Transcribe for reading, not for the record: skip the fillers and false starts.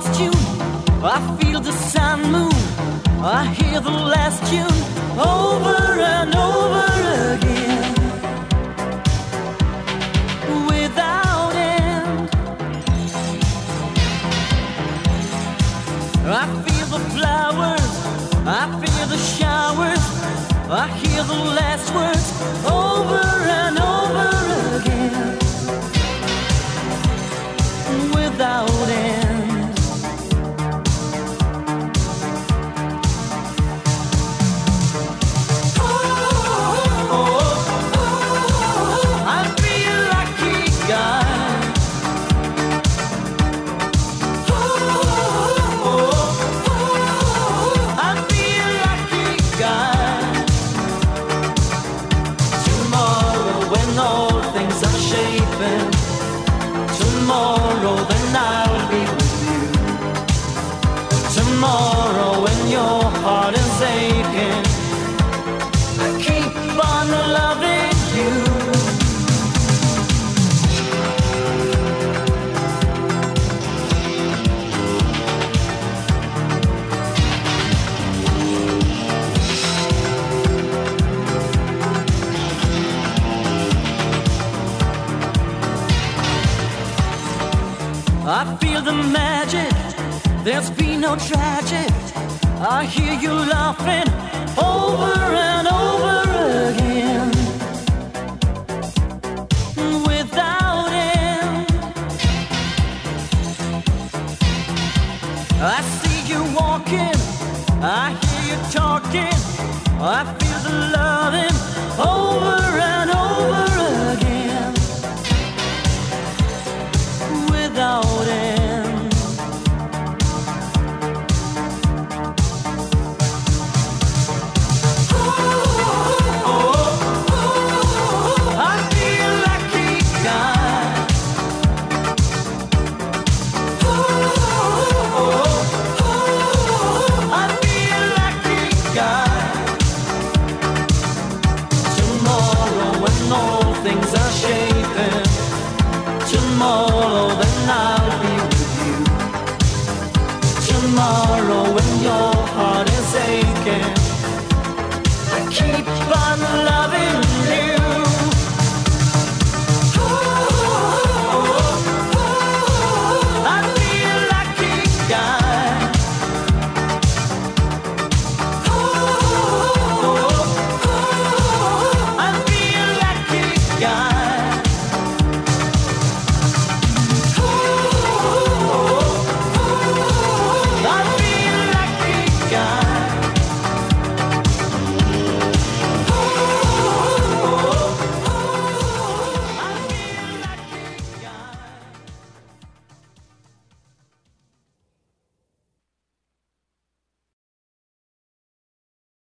heart's tune. I feel the sun moon. I hear the last tune over and over again. Without end. I feel the flowers. I feel the showers. I hear the last words over and over again. Without end. Tomorrow, then I'll be with you. Tomorrow, when your heart is aching, I keep on loving you. I feel the magic, there's been no tragic. I hear you laughing over and over again. Without end. I see you walking, I hear you talking. I feel the loving over and over again. Without end. I feel lucky guy. I feel lucky guy. Tomorrow when all things are shaping, tomorrow then I'll be with you. Tomorrow when